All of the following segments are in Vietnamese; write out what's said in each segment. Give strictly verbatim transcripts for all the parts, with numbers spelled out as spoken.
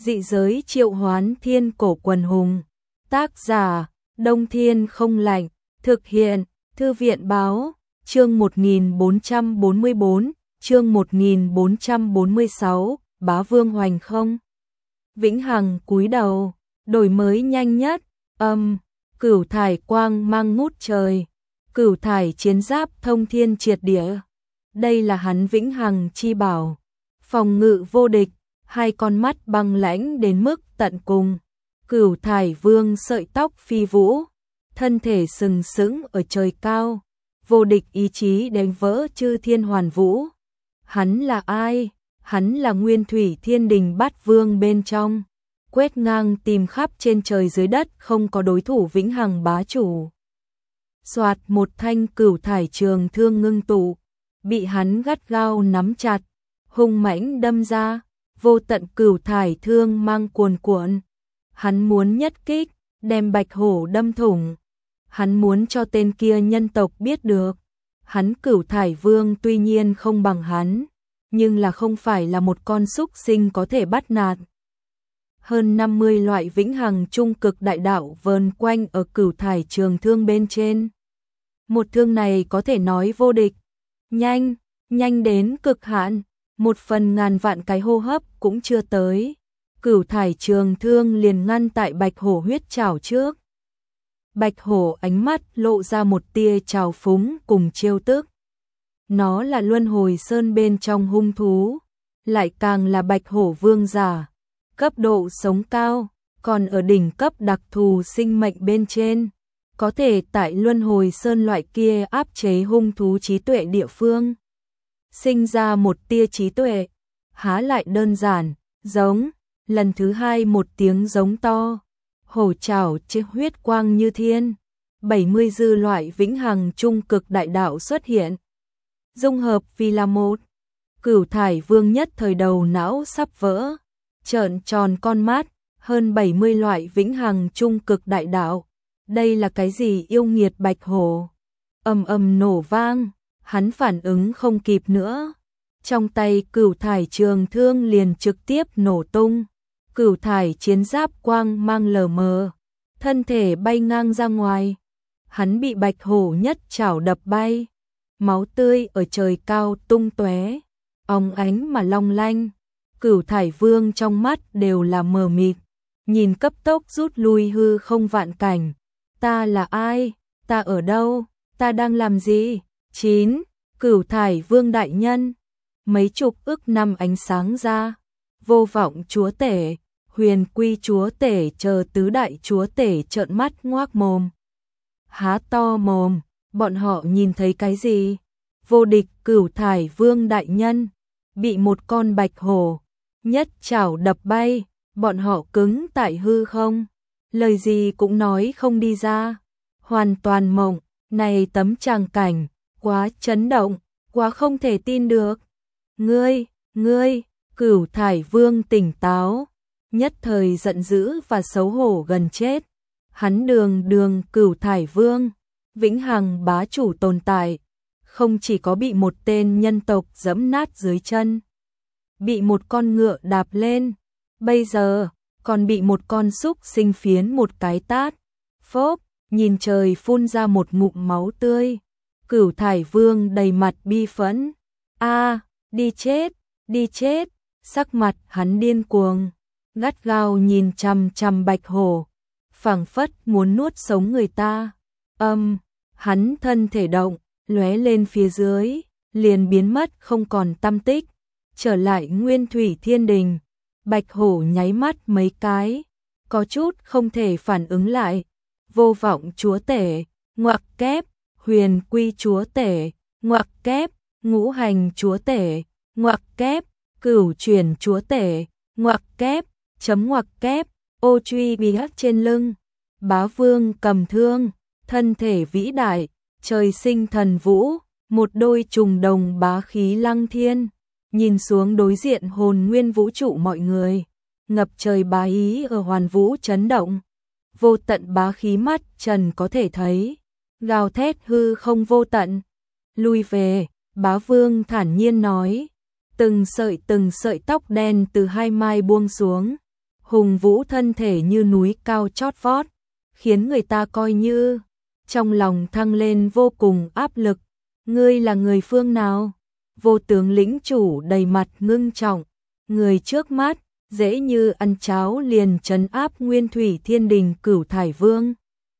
Dị giới triệu hoán thiên cổ quần hùng. Tác giả, Đông Thiên không lạnh. Thực hiện, Thư viện báo, chương một nghìn bốn trăm bốn mươi bốn, chương một nghìn bốn trăm bốn mươi sáu, Bá Vương Hoành không. Vĩnh Hằng cúi đầu, đổi mới nhanh nhất, âm, cửu thải quang mang ngút trời, cửu thải chiến giáp thông thiên triệt địa. Đây là hắn Vĩnh Hằng chi bảo, phòng ngự vô địch, hai con mắt băng lãnh đến mức tận cùng. Cửu thải vương sợi tóc phi vũ, thân thể sừng sững ở trời cao, vô địch ý chí đánh vỡ chư thiên hoàn vũ. Hắn là ai? Hắn là Nguyên Thủy Thiên Đình Bát Vương bên trong, quét ngang tìm khắp trên trời dưới đất, không có đối thủ Vĩnh Hằng bá chủ. Soạt, một thanh cửu thải trường thương ngưng tụ, bị hắn gắt gao nắm chặt, hung mãnh đâm ra, vô tận cửu thải thương mang cuồn cuộn. Hắn muốn nhất kích, đem bạch hổ đâm thủng. Hắn muốn cho tên kia nhân tộc biết được, hắn Cửu Thải Vương tuy nhiên không bằng hắn, nhưng là không phải là một con súc sinh có thể bắt nạt. Hơn năm mươi loại Vĩnh Hằng trung cực đại đạo vờn quanh ở cửu thải trường thương bên trên. Một thương này có thể nói vô địch, nhanh, nhanh đến cực hạn, một phần ngàn vạn cái hô hấp cũng chưa tới. Cửu thải trường thương liền ngăn tại bạch hổ huyết trảo trước. Bạch hổ ánh mắt lộ ra một tia trào phúng cùng trêu tức. Nó là Luân Hồi Sơn bên trong hung thú, lại càng là bạch hổ vương giả, cấp độ sống cao, còn ở đỉnh cấp đặc thù sinh mệnh bên trên, có thể tại Luân Hồi Sơn loại kia áp chế hung thú trí tuệ địa phương, sinh ra một tia trí tuệ, há lại đơn giản, giống, lần thứ hai một tiếng giống to. Hổ trảo trên huyết quang như thiên, bảy mươi dư loại Vĩnh Hằng trung cực đại đạo xuất hiện, dung hợp vì là một. Cửu thải vương nhất thời đầu não sắp vỡ, trợn tròn con mắt, hơn bảy mươi loại Vĩnh Hằng trung cực đại đạo, đây là cái gì yêu nghiệt bạch hổ. Ầm ầm nổ vang, hắn phản ứng không kịp nữa, trong tay cửu thải trường thương liền trực tiếp nổ tung. Cửu thải chiến giáp quang mang lờ mờ, thân thể bay ngang ra ngoài. Hắn bị bạch hổ nhất chảo đập bay, máu tươi ở trời cao tung tóe, óng ánh mà long lanh. Cửu thải vương trong mắt đều là mờ mịt, nhìn cấp tốc rút lui hư không vạn cảnh. Ta là ai? Ta ở đâu? Ta đang làm gì? Chín. Cửu thải vương đại nhân. Mấy chục ức năm ánh sáng ra. Vô vọng chúa tể, huyền quy chúa tể chờ tứ đại chúa tể trợn mắt ngoác mồm. Há to mồm, bọn họ nhìn thấy cái gì? Vô địch cửu thải vương đại nhân, bị một con bạch hổ nhất chảo đập bay, bọn họ cứng tại hư không, lời gì cũng nói không đi ra, hoàn toàn mộng. Này tấm tràng cảnh, quá chấn động, quá không thể tin được. Ngươi, ngươi, Cửu thải vương tỉnh táo, nhất thời giận dữ và xấu hổ gần chết. Hắn đường đường cửu thải vương, Vĩnh Hằng bá chủ tồn tại, không chỉ có bị một tên nhân tộc giẫm nát dưới chân, bị một con ngựa đạp lên, bây giờ còn bị một con súc sinh phiến một cái tát. Phốp, nhìn trời phun ra một ngụm máu tươi. Cửu thải vương đầy mặt bi phẫn. A, đi chết, đi chết. Sắc mặt hắn điên cuồng, gắt gao nhìn chằm chằm bạch hổ, phảng phất muốn nuốt sống người ta. Âm, hắn thân thể động, lóe lên phía dưới, liền biến mất không còn tăm tích, trở lại Nguyên Thủy Thiên Đình. Bạch hổ nháy mắt mấy cái, có chút không thể phản ứng lại. Vô vọng chúa tể, ngoặc kép, huyền quy chúa tể, ngoặc kép, ngũ hành chúa tể, ngoặc kép, cửu chuyển chúa tể, ngoặc kép, chấm ngoặc kép, ô truy bị hắc trên lưng. Bá vương cầm thương, thân thể vĩ đại, trời sinh thần vũ, một đôi trùng đồng bá khí lăng thiên, nhìn xuống đối diện hồn nguyên vũ trụ mọi người, ngập trời bá ý ở hoàn vũ chấn động, vô tận bá khí mắt trần có thể thấy, gào thét hư không vô tận. Lui về, bá vương thản nhiên nói, từng sợi từng sợi tóc đen từ hai mai buông xuống, hùng vũ thân thể như núi cao chót vót, khiến người ta coi như trong lòng thăng lên vô cùng áp lực. Ngươi là người phương nào? Vô tướng lĩnh chủ đầy mặt ngưng trọng, người trước mắt dễ như ăn cháo liền trấn áp Nguyên Thủy Thiên Đình Cửu Thải Vương.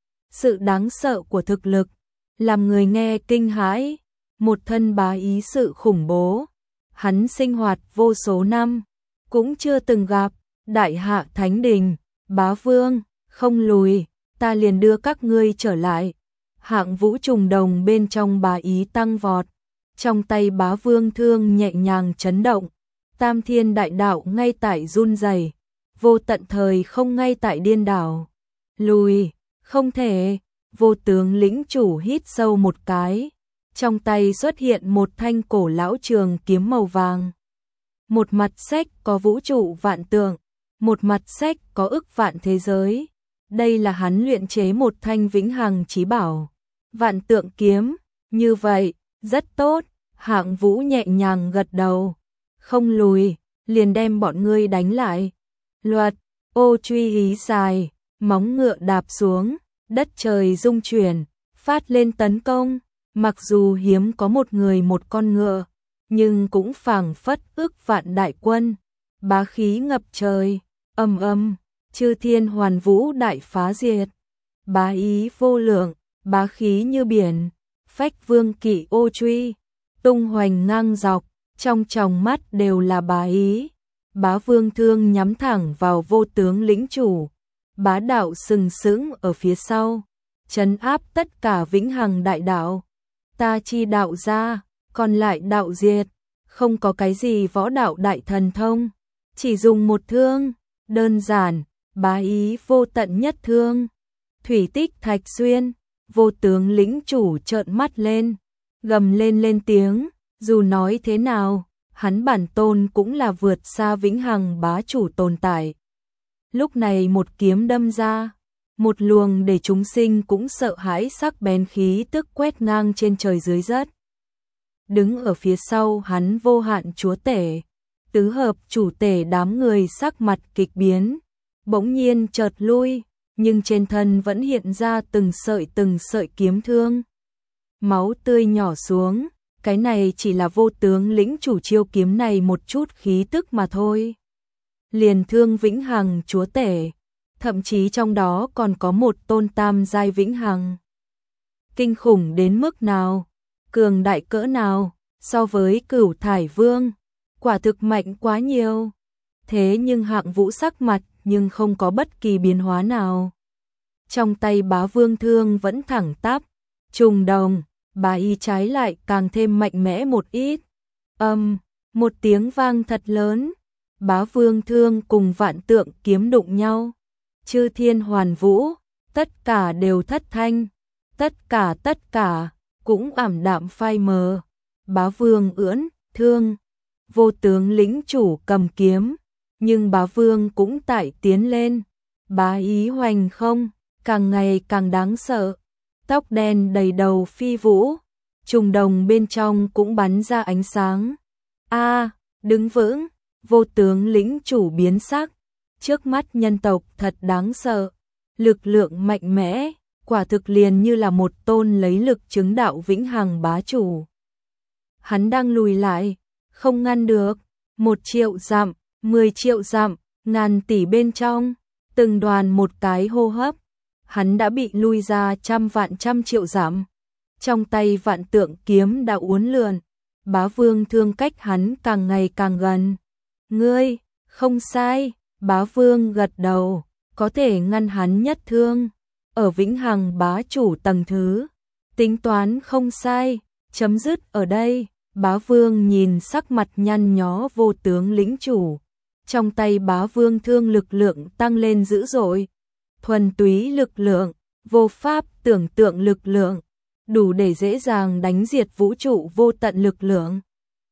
Sự đáng sợ của thực lực làm người nghe kinh hãi, một thân bá ý sự khủng bố, hắn sinh hoạt vô số năm cũng chưa từng gặp. Đại hạ Thánh Đình, bá vương, không lùi, ta liền đưa các ngươi trở lại. Hạng Vũ trùng đồng bên trong bá ý tăng vọt, trong tay bá vương thương nhẹ nhàng chấn động, tam thiên đại đạo ngay tại run rẩy, vô tận thời không ngay tại điên đảo. Lùi, không thể. Vô tướng lĩnh chủ hít sâu một cái, trong tay xuất hiện một thanh cổ lão trường kiếm màu vàng. Một mặt sách có vũ trụ vạn tượng, một mặt sách có ức vạn thế giới. Đây là hắn luyện chế một thanh vĩnh hằng chí bảo, vạn tượng kiếm. Như vậy, rất tốt. Hạng Vũ nhẹ nhàng gật đầu. Không lùi, liền đem bọn ngươi đánh lại. Luật, ô truy hí dài, móng ngựa đạp xuống, đất trời rung chuyển, phát lên tấn công. Mặc dù hiếm có một người một con ngựa, nhưng cũng phảng phất ức vạn đại quân, bá khí ngập trời. Ầm ầm, chư thiên hoàn vũ đại phá diệt, bá ý vô lượng, bá khí như biển. Phách vương kỵ ô truy, tung hoành ngang dọc, trong tròng mắt đều là bá ý. Bá vương thương nhắm thẳng vào vô tướng lĩnh chủ, bá đạo sừng sững ở phía sau, trấn áp tất cả vĩnh hằng đại đạo. Ta chi đạo ra, còn lại đạo diệt, không có cái gì võ đạo đại thần thông, chỉ dùng một thương, đơn giản, bá ý vô tận nhất thương. Thủy tích thạch xuyên, vô tướng lĩnh chủ trợn mắt lên, gầm lên lên tiếng, dù nói thế nào, hắn bản tôn cũng là vượt xa vĩnh hằng bá chủ tồn tại. Lúc này một kiếm đâm ra, một luồng để chúng sinh cũng sợ hãi sắc bén khí tức quét ngang trên trời dưới đất. Đứng ở phía sau hắn vô hạn chúa tể, tứ hợp chủ tể đám người sắc mặt kịch biến, bỗng nhiên chợt lui, nhưng trên thân vẫn hiện ra từng sợi từng sợi kiếm thương. Máu tươi nhỏ xuống, cái này chỉ là vô tướng lĩnh chủ chiêu kiếm này một chút khí tức mà thôi. Liền thương vĩnh hằng chúa tể, thậm chí trong đó còn có một tôn tam giai vĩnh hằng. Kinh khủng đến mức nào, cường đại cỡ nào, so với Cửu Thải Vương, quả thực mạnh quá nhiều. Thế nhưng Hạng Vũ sắc mặt nhưng không có bất kỳ biến hóa nào. Trong tay bá vương thương vẫn thẳng tắp, trùng đồng, bá y trái lại càng thêm mạnh mẽ một ít. Âm, một tiếng vang thật lớn, bá vương thương cùng vạn tượng kiếm đụng nhau. Chư thiên hoàn vũ, tất cả đều thất thanh, tất cả tất cả cũng ảm đạm phai mờ. Bá vương ưỡn, thương, vô tướng lĩnh chủ cầm kiếm, nhưng bá vương cũng tại tiến lên. Bá ý hoành không, càng ngày càng đáng sợ. Tóc đen đầy đầu phi vũ, trùng đồng bên trong cũng bắn ra ánh sáng. A, đứng vững, vô tướng lĩnh chủ biến sắc. Trước mắt nhân tộc thật đáng sợ, lực lượng mạnh mẽ, quả thực liền như là một tôn lấy lực chứng đạo vĩnh hằng bá chủ. Hắn đang lùi lại, không ngăn được. Một triệu dặm, mười triệu dặm, ngàn tỷ bên trong, từng đoàn một cái hô hấp, hắn đã bị lui ra trăm vạn trăm triệu dặm. Trong tay vạn tượng kiếm đã uốn lượn, bá vương thương cách hắn càng ngày càng gần. Ngươi, không sai, bá vương gật đầu, có thể ngăn hắn nhất thương. Ở vĩnh hằng bá chủ tầng thứ, tính toán không sai, chấm dứt ở đây. Bá vương nhìn sắc mặt nhăn nhó vô tướng lĩnh chủ, trong tay bá vương thương lực lượng tăng lên dữ dội. Thuần túy lực lượng, vô pháp tưởng tượng lực lượng, đủ để dễ dàng đánh diệt vũ trụ vô tận lực lượng.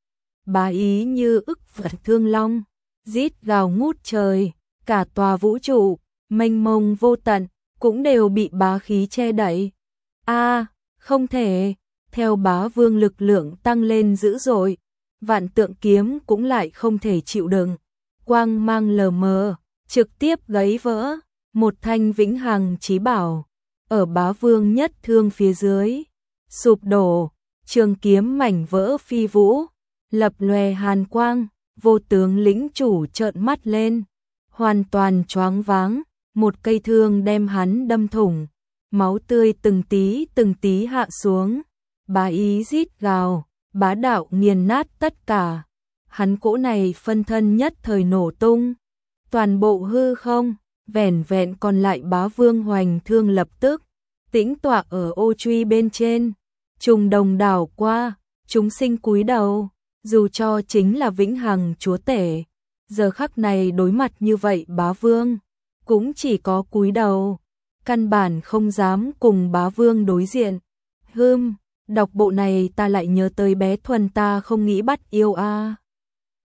Bá ý như ức vạn thương long, rít gào ngút trời, cả tòa vũ trụ, mênh mông vô tận, cũng đều bị bá khí che đậy. A, không thể, theo bá vương lực lượng tăng lên dữ dội, vạn tượng kiếm cũng lại không thể chịu đựng. Quang mang lờ mờ, trực tiếp gãy vỡ, một thanh vĩnh hằng chí bảo, ở bá vương nhất thương phía dưới, sụp đổ, trường kiếm mảnh vỡ phi vũ, lập lòe hàn quang, vô tướng lĩnh chủ trợn mắt lên, hoàn toàn choáng váng, một cây thương đem hắn đâm thủng, máu tươi từng tí từng tí hạ xuống, bá ý rít gào, bá đạo nghiền nát tất cả, hắn cỗ này phân thân nhất thời nổ tung, toàn bộ hư không, vẻn vẹn còn lại bá vương hoành thương lập tức, tĩnh tọa ở ô truy bên trên, trùng đồng đảo qua, chúng sinh cúi đầu, dù cho chính là vĩnh hằng chúa tể, giờ khắc này đối mặt như vậy bá vương, cũng chỉ có cúi đầu, căn bản không dám cùng bá vương đối diện. Hưm, đọc bộ này ta lại nhớ tới bé Thuần ta không nghĩ bắt yêu a.